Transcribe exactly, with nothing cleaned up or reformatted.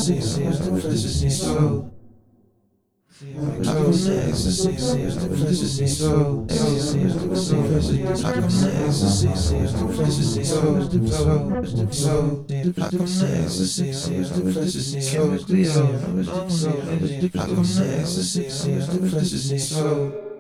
ecstasy, ecstasy, soul. I come to ecstasy, ecstasy, soul. Ecstasy, I come to ecstasy, ecstasy, soul. Soul. I come to ecstasy, ecstasy, soul. I come to ecstasy, ecstasy, soul.